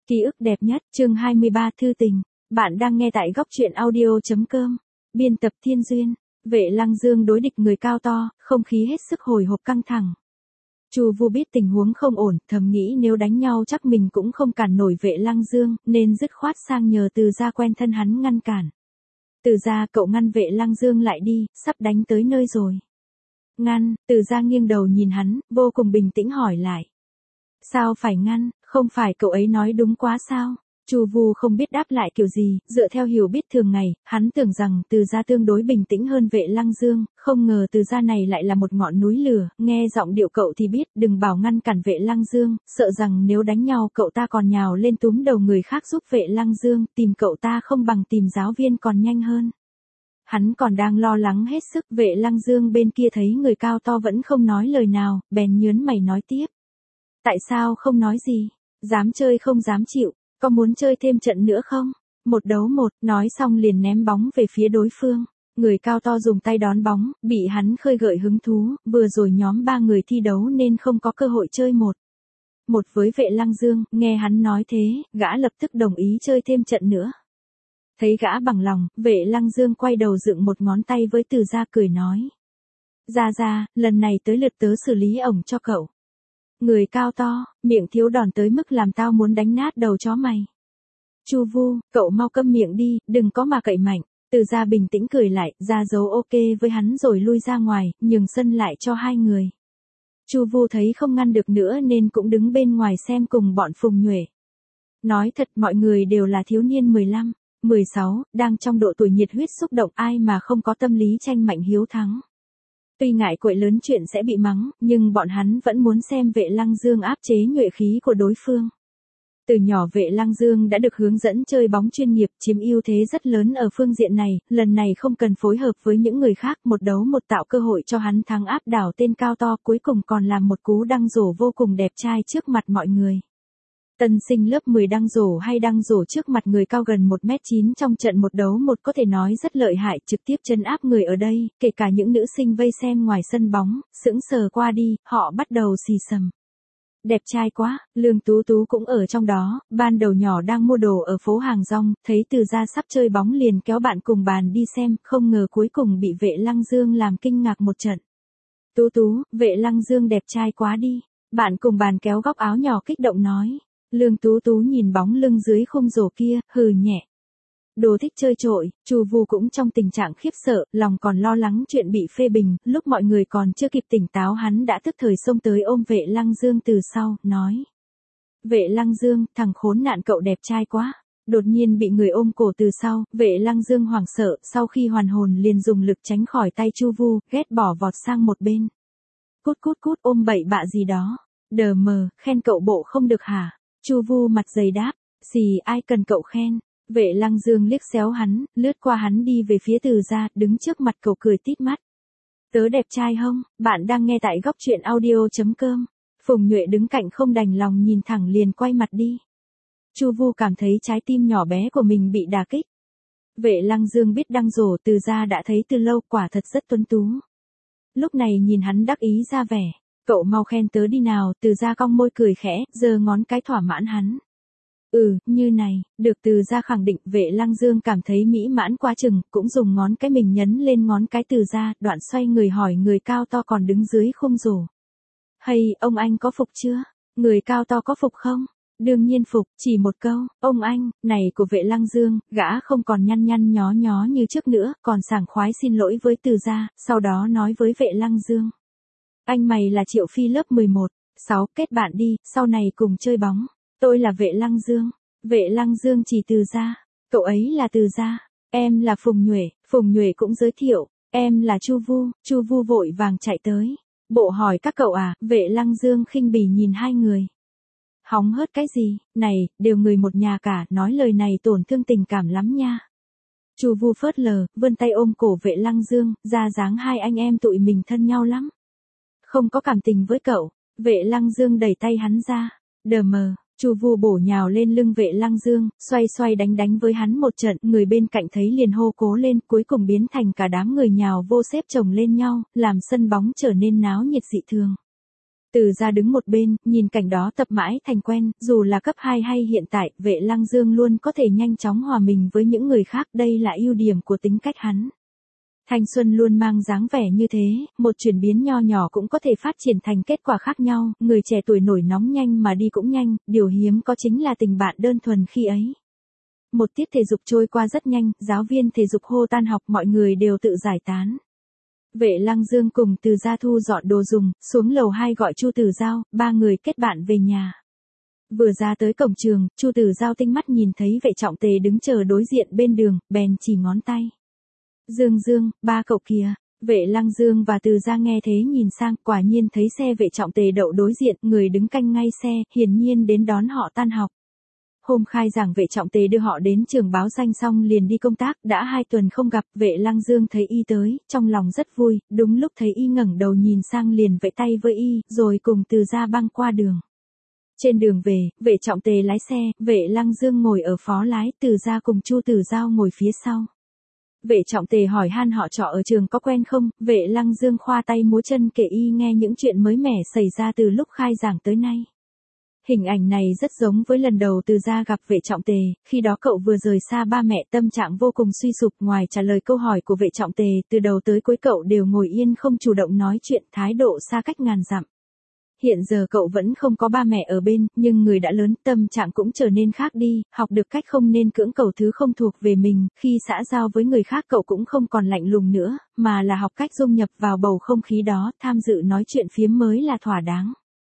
Ký ức đẹp nhất, chương 23 thư tình. Bạn đang nghe tại góc truyện audio.com. Biên tập Thiên Duyên. Vệ Lăng Dương đối địch người cao to, không khí hết sức hồi hộp căng thẳng. Chu Vu biết tình huống không ổn, thầm nghĩ nếu đánh nhau chắc mình cũng không cản nổi Vệ Lăng Dương, nên dứt khoát sang nhờ Từ Gia quen thân hắn ngăn cản. Từ Gia, cậu ngăn Vệ Lăng Dương lại đi, sắp đánh tới nơi rồi. Ngăn, Từ Gia nghiêng đầu nhìn hắn, vô cùng bình tĩnh hỏi lại. Sao phải ngăn, không phải cậu ấy nói đúng quá sao? Chu Vu không biết đáp lại kiểu gì, dựa theo hiểu biết thường ngày, hắn tưởng rằng Từ Gia tương đối bình tĩnh hơn Vệ Lăng Dương, không ngờ Từ Gia này lại là một ngọn núi lửa, nghe giọng điệu cậu thì biết đừng bảo ngăn cản Vệ Lăng Dương, sợ rằng nếu đánh nhau cậu ta còn nhào lên túm đầu người khác giúp Vệ Lăng Dương, tìm cậu ta không bằng tìm giáo viên còn nhanh hơn. Hắn còn đang lo lắng hết sức, Vệ Lăng Dương bên kia thấy người cao to vẫn không nói lời nào, bèn nhớn mày nói tiếp. Tại sao không nói gì? Dám chơi không dám chịu, có muốn chơi thêm trận nữa không? Một đấu một, nói xong liền ném bóng về phía đối phương. Người cao to dùng tay đón bóng, bị hắn khơi gợi hứng thú, vừa rồi nhóm 3 người thi đấu nên không có cơ hội chơi một với Vệ Lăng Dương, nghe hắn nói thế, gã lập tức đồng ý chơi thêm trận nữa. Thấy gã bằng lòng, Vệ Lăng Dương quay đầu dựng một ngón tay với Từ Gia cười nói. Gia, lần này tới lượt tớ xử lý ổng cho cậu. Người cao to, miệng thiếu đòn tới mức làm tao muốn đánh nát đầu chó mày. Chu Vu, cậu mau câm miệng đi, đừng có mà cậy mạnh. Từ Gia bình tĩnh cười lại, ra dấu ok với hắn rồi lui ra ngoài, nhường sân lại cho hai người. Chu Vu thấy không ngăn được nữa nên cũng đứng bên ngoài xem cùng bọn Phùng Nhuệ. Nói thật mọi người đều là thiếu niên 15, 16, đang trong độ tuổi nhiệt huyết xúc động, ai mà không có tâm lý tranh mạnh hiếu thắng. Tuy ngại quậy lớn chuyện sẽ bị mắng, nhưng bọn hắn vẫn muốn xem Vệ Lăng Dương áp chế nhuệ khí của đối phương. Từ nhỏ Vệ Lăng Dương đã được hướng dẫn chơi bóng chuyên nghiệp, chiếm ưu thế rất lớn ở phương diện này, lần này không cần phối hợp với những người khác, một đấu một tạo cơ hội cho hắn thắng áp đảo tên cao to, cuối cùng còn làm một cú đăng rổ vô cùng đẹp trai trước mặt mọi người. Tân sinh lớp 10 đăng rổ hay đăng rổ trước mặt người cao gần 1m9 trong trận một đấu một có thể nói rất lợi hại, trực tiếp trấn áp người ở đây, kể cả những nữ sinh vây xem ngoài sân bóng, sững sờ qua đi, họ bắt đầu xì xầm. Đẹp trai quá, Lương Tú Tú cũng ở trong đó, ban đầu nhỏ đang mua đồ ở phố Hàng Rong, thấy Từ Gia sắp chơi bóng liền kéo bạn cùng bàn đi xem, không ngờ cuối cùng bị Vệ Lăng Dương làm kinh ngạc một trận. Tú, Vệ Lăng Dương đẹp trai quá đi, bạn cùng bàn kéo góc áo nhỏ kích động nói. Lương Tú Tú nhìn bóng lưng dưới khung rổ kia, hừ nhẹ. Đồ thích chơi trội, Chu Vu cũng trong tình trạng khiếp sợ, lòng còn lo lắng chuyện bị phê bình, lúc mọi người còn chưa kịp tỉnh táo hắn đã tức thời xông tới ôm Vệ Lăng Dương từ sau, nói. Vệ Lăng Dương, thằng khốn nạn cậu đẹp trai quá. Đột nhiên bị người ôm cổ từ sau, Vệ Lăng Dương hoảng sợ, sau khi hoàn hồn liền dùng lực tránh khỏi tay Chu Vu, ghét bỏ vọt sang một bên. Cút ôm bậy bạ gì đó. Đờ mờ, khen cậu bộ không được hả? Chu Vu mặt dày đáp, xì ai cần cậu khen. Vệ Lăng Dương liếc xéo hắn, lướt qua hắn đi về phía Từ Gia, đứng trước mặt cậu cười tít mắt. Tớ đẹp trai không? Bạn đang nghe tại góc truyện audio.com. Phùng Nhuệ đứng cạnh không đành lòng nhìn thẳng liền quay mặt đi. Chu Vu cảm thấy trái tim nhỏ bé của mình bị đả kích. Vệ Lăng Dương biết đăng rổ Từ Gia đã thấy từ lâu, quả thật rất tuấn tú. Lúc này nhìn hắn đắc ý ra vẻ. Cậu mau khen tớ đi nào, Từ Gia cong môi cười khẽ, giơ ngón cái thỏa mãn hắn. Như này, được Từ Gia khẳng định, Vệ Lăng Dương cảm thấy mỹ mãn quá chừng, cũng dùng ngón cái mình nhấn lên ngón cái Từ Gia, đoạn xoay người hỏi người cao to còn đứng dưới khung rổ. Hay, ông anh có phục chưa? Người cao to có phục không? Đương nhiên phục, chỉ một câu, ông anh, này của Vệ Lăng Dương, gã không còn nhăn nhó như trước nữa, còn sảng khoái xin lỗi với Từ Gia, sau đó nói với Vệ Lăng Dương. Anh mày là Triệu Phi lớp 11, 6, kết bạn đi, sau này cùng chơi bóng. Tôi là Vệ Lăng Dương. Vệ Lăng Dương chỉ Từ Gia. Cậu ấy là Từ Gia. Em là Phùng Nhuệ cũng giới thiệu. Em là Chu Vu vội vàng chạy tới. Bộ hỏi các cậu à, Vệ Lăng Dương khinh bỉ nhìn hai người. Hóng hớt cái gì, này, đều người một nhà cả, nói lời này tổn thương tình cảm lắm nha. Chu Vu phớt lờ, vươn tay ôm cổ Vệ Lăng Dương, ra dáng hai anh em tụi mình thân nhau lắm. Không có cảm tình với cậu. Vệ Lăng Dương đẩy tay hắn ra. Đờ mờ, Chu Vu bổ nhào lên lưng Vệ Lăng Dương, xoay đánh với hắn một trận, người bên cạnh thấy liền hô cố lên, cuối cùng biến thành cả đám người nhào vô xếp chồng lên nhau, làm sân bóng trở nên náo nhiệt dị thường. Từ Gia đứng một bên, nhìn cảnh đó tập mãi thành quen, dù là cấp 2 hay hiện tại, Vệ Lăng Dương luôn có thể nhanh chóng hòa mình với những người khác, đây là ưu điểm của tính cách hắn. Thanh xuân luôn mang dáng vẻ như thế, một chuyển biến nho nhỏ cũng có thể phát triển thành kết quả khác nhau, người trẻ tuổi nổi nóng nhanh mà đi cũng nhanh, điều hiếm có chính là tình bạn đơn thuần khi ấy. Một tiết thể dục trôi qua rất nhanh, giáo viên thể dục hô tan học, mọi người đều tự giải tán. Vệ Lăng Dương cùng Từ Gia thu dọn đồ dùng, xuống lầu 2 gọi Chu Tử Giao, ba người kết bạn về nhà. Vừa ra tới cổng trường, Chu Tử Giao tinh mắt nhìn thấy Vệ Trọng Tề đứng chờ đối diện bên đường, bèn chỉ ngón tay. Dương Dương, ba cậu kìa. Vệ Lăng Dương và Từ Gia nghe thế nhìn sang, quả nhiên thấy xe Vệ Trọng Tề đậu đối diện, người đứng canh ngay xe, hiển nhiên đến đón họ tan học. Hôm khai giảng Vệ Trọng Tề đưa họ đến trường báo danh xong liền đi công tác, đã 2 tuần không gặp, Vệ Lăng Dương thấy y tới, trong lòng rất vui, đúng lúc thấy y ngẩng đầu nhìn sang liền vẫy tay với y, rồi cùng Từ Gia băng qua đường. Trên đường về, Vệ Trọng Tề lái xe, Vệ Lăng Dương ngồi ở phó lái, Từ Gia cùng Chu Tử Giao ngồi phía sau. Vệ Trọng Tề hỏi han họ trọ ở trường có quen không, Vệ Lăng Dương khoa tay múa chân kể y nghe những chuyện mới mẻ xảy ra từ lúc khai giảng tới nay. Hình ảnh này rất giống với lần đầu Từ Gia gặp Vệ Trọng Tề, khi đó cậu vừa rời xa ba mẹ, tâm trạng vô cùng suy sụp, ngoài trả lời câu hỏi của Vệ Trọng Tề, từ đầu tới cuối cậu đều ngồi yên không chủ động nói chuyện, thái độ xa cách ngàn dặm. Hiện giờ cậu vẫn không có ba mẹ ở bên, nhưng người đã lớn, tâm trạng cũng trở nên khác đi, học được cách không nên cưỡng cầu thứ không thuộc về mình, khi xã giao với người khác cậu cũng không còn lạnh lùng nữa, mà là học cách dung nhập vào bầu không khí đó, tham dự nói chuyện phiếm mới là thỏa đáng.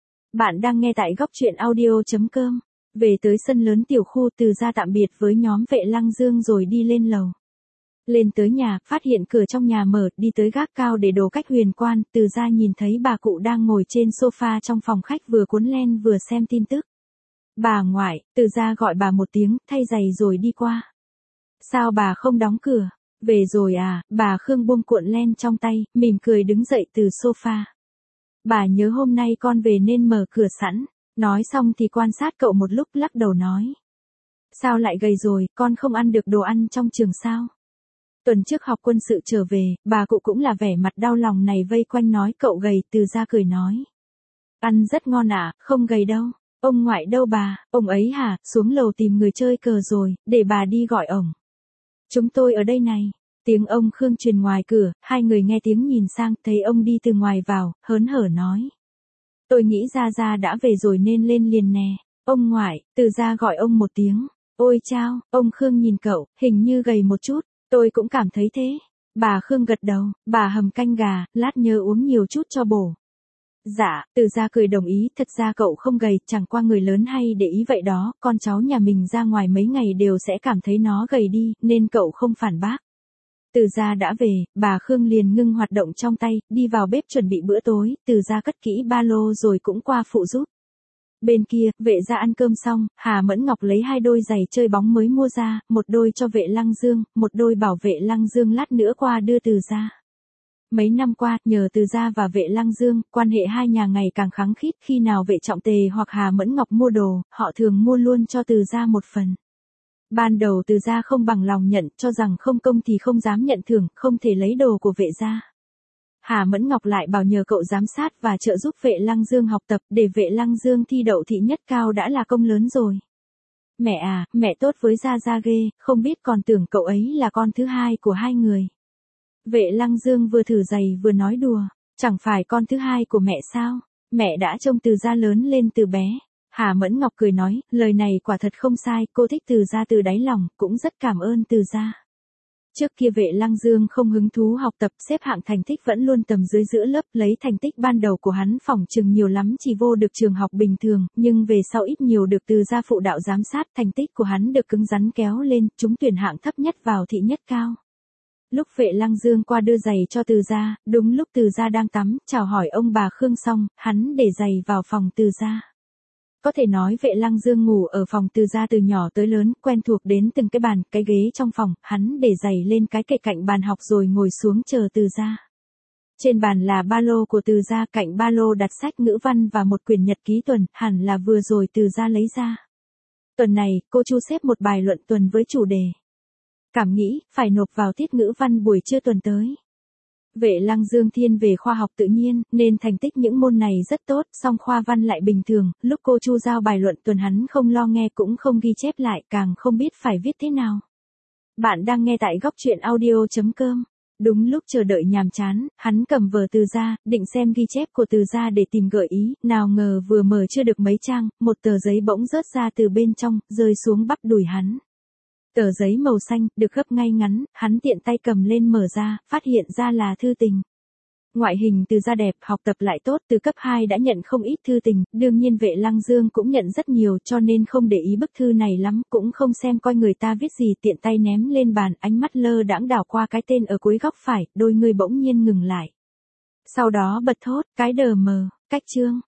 Bạn đang nghe tại góc truyện audio.com. Về tới sân lớn tiểu khu, Từ Gia tạm biệt với nhóm Vệ Lăng Dương rồi đi lên lầu. Lên tới nhà, phát hiện cửa trong nhà mở, đi tới gác cao để đồ cách huyền quan, Từ Gia nhìn thấy bà cụ đang ngồi trên sofa trong phòng khách vừa cuốn len vừa xem tin tức. Bà ngoại, Từ Gia gọi bà một tiếng, thay giày rồi đi qua. Sao bà không đóng cửa? Về rồi à, bà Khương buông cuộn len trong tay, mỉm cười đứng dậy từ sofa. Bà nhớ hôm nay con về nên mở cửa sẵn. Nói xong thì quan sát cậu một lúc lắc đầu nói. Sao lại gầy rồi, con không ăn được đồ ăn trong trường sao? Tuần trước học quân sự trở về, bà cụ cũng là vẻ mặt đau lòng này vây quanh nói cậu gầy, Từ Gia cười nói. Ăn rất ngon à, không gầy đâu. Ông ngoại đâu bà, ông ấy hả, xuống lầu tìm người chơi cờ rồi, để bà đi gọi ổng. Chúng tôi ở đây này. Tiếng ông Khương truyền ngoài cửa, hai người nghe tiếng nhìn sang, thấy ông đi từ ngoài vào, hớn hở nói. Tôi nghĩ Gia đã về rồi nên lên liền nè. Ông ngoại, Từ Gia gọi ông một tiếng. Ôi chao, ông Khương nhìn cậu, hình như gầy một chút. Tôi cũng cảm thấy thế. Bà Khương gật đầu, bà hầm canh gà, lát nhớ uống nhiều chút cho bổ. Dạ, Từ Gia cười đồng ý, thật ra cậu không gầy, chẳng qua người lớn hay để ý vậy đó, con cháu nhà mình ra ngoài mấy ngày đều sẽ cảm thấy nó gầy đi, nên cậu không phản bác. Từ Gia đã về, bà Khương liền ngưng hoạt động trong tay, đi vào bếp chuẩn bị bữa tối, Từ Gia cất kỹ ba lô rồi cũng qua phụ giúp. Bên kia, Vệ Gia ăn cơm xong, Hà Mẫn Ngọc lấy 2 đôi giày chơi bóng mới mua ra, một đôi cho Vệ Lăng Dương, một đôi bảo Vệ Lăng Dương lát nữa qua đưa Từ Gia. Mấy năm qua, nhờ Từ Gia và Vệ Lăng Dương, quan hệ hai nhà ngày càng khăng khít, khi nào Vệ Trọng Tề hoặc Hà Mẫn Ngọc mua đồ, họ thường mua luôn cho Từ Gia một phần. Ban đầu Từ Gia không bằng lòng nhận, cho rằng không công thì không dám nhận thưởng, không thể lấy đồ của Vệ Gia. Hà Mẫn Ngọc lại bảo nhờ cậu giám sát và trợ giúp Vệ Lăng Dương học tập, để Vệ Lăng Dương thi đậu thị nhất cao đã là công lớn rồi. Mẹ à, mẹ tốt với Gia ghê, không biết còn tưởng cậu ấy là con thứ hai của hai người. Vệ Lăng Dương vừa thử giày vừa nói đùa, chẳng phải con thứ hai của mẹ sao? Mẹ đã trông Từ Gia lớn lên từ bé. Hà Mẫn Ngọc cười nói, lời này quả thật không sai, cô thích Từ Gia từ đáy lòng, cũng rất cảm ơn Từ Gia. Trước kia Vệ Lăng Dương không hứng thú học tập, xếp hạng thành tích vẫn luôn tầm dưới giữa lớp, lấy thành tích ban đầu của hắn phỏng chừng nhiều lắm chỉ vô được trường học bình thường, nhưng về sau ít nhiều được Từ Gia phụ đạo giám sát, thành tích của hắn được cứng rắn kéo lên, trúng tuyển hạng thấp nhất vào thị nhất cao. Lúc Vệ Lăng Dương qua đưa giày cho Từ Gia, đúng lúc Từ Gia đang tắm, chào hỏi ông bà Khương xong, hắn để giày vào phòng Từ Gia. Có thể nói Vệ Lăng Dương ngủ ở phòng Từ Gia từ nhỏ tới lớn, quen thuộc đến từng cái bàn, cái ghế trong phòng, hắn để giày lên cái kệ cạnh bàn học rồi ngồi xuống chờ Từ Gia. Trên bàn là ba lô của Từ Gia, cạnh ba lô đặt sách ngữ văn và một quyển nhật ký tuần, hẳn là vừa rồi Từ Gia lấy ra. Tuần này, cô Chu xếp một bài luận tuần với chủ đề. Cảm nghĩ, phải nộp vào tiết ngữ văn buổi trưa tuần tới. Vệ Lăng Dương thiên về khoa học tự nhiên, nên thành tích những môn này rất tốt, song khoa văn lại bình thường, lúc cô Chu giao bài luận tuần hắn không lo nghe cũng không ghi chép lại, càng không biết phải viết thế nào. Bạn đang nghe tại góc truyện audio.com. Đúng lúc chờ đợi nhàm chán, hắn cầm vở Từ ra, định xem ghi chép của Từ ra để tìm gợi ý, nào ngờ vừa mở chưa được mấy trang, một tờ giấy bỗng rớt ra từ bên trong, rơi xuống bắp đùi hắn. Tờ giấy màu xanh, được gấp ngay ngắn, hắn tiện tay cầm lên mở ra, phát hiện ra là thư tình. Ngoại hình Từ ra đẹp, học tập lại tốt, từ cấp 2 đã nhận không ít thư tình, đương nhiên Vệ Lăng Dương cũng nhận rất nhiều cho nên không để ý bức thư này lắm, cũng không xem coi người ta viết gì, tiện tay ném lên bàn, ánh mắt lơ đãng đảo qua cái tên ở cuối góc phải, đôi người bỗng nhiên ngừng lại. Sau đó bật thốt, cái đờ mờ, cách chương.